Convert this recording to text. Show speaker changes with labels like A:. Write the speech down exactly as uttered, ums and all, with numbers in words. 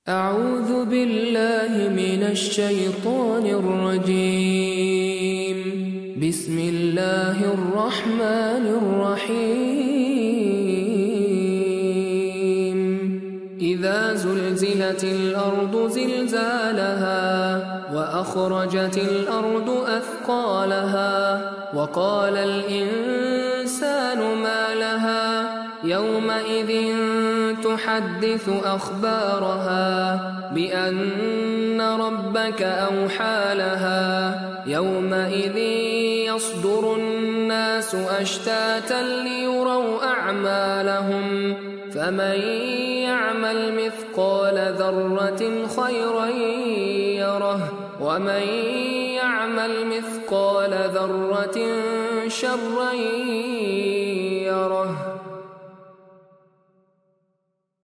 A: أعوذ بالله من الشيطان الرجيم. بسم الله الرحمن الرحيم. إذا زلزلت الأرض زلزالها وأخرجت الأرض أثقالها وقال الإنسان ما لها يومئذ تحدث أخبارها بأن ربك أوحى لها يومئذ يصدر الناس أشتاتا ليروا أعمالهم فمن يعمل مثقال ذرة خيرا يره ومن يعمل مثقال ذرة شرا يره.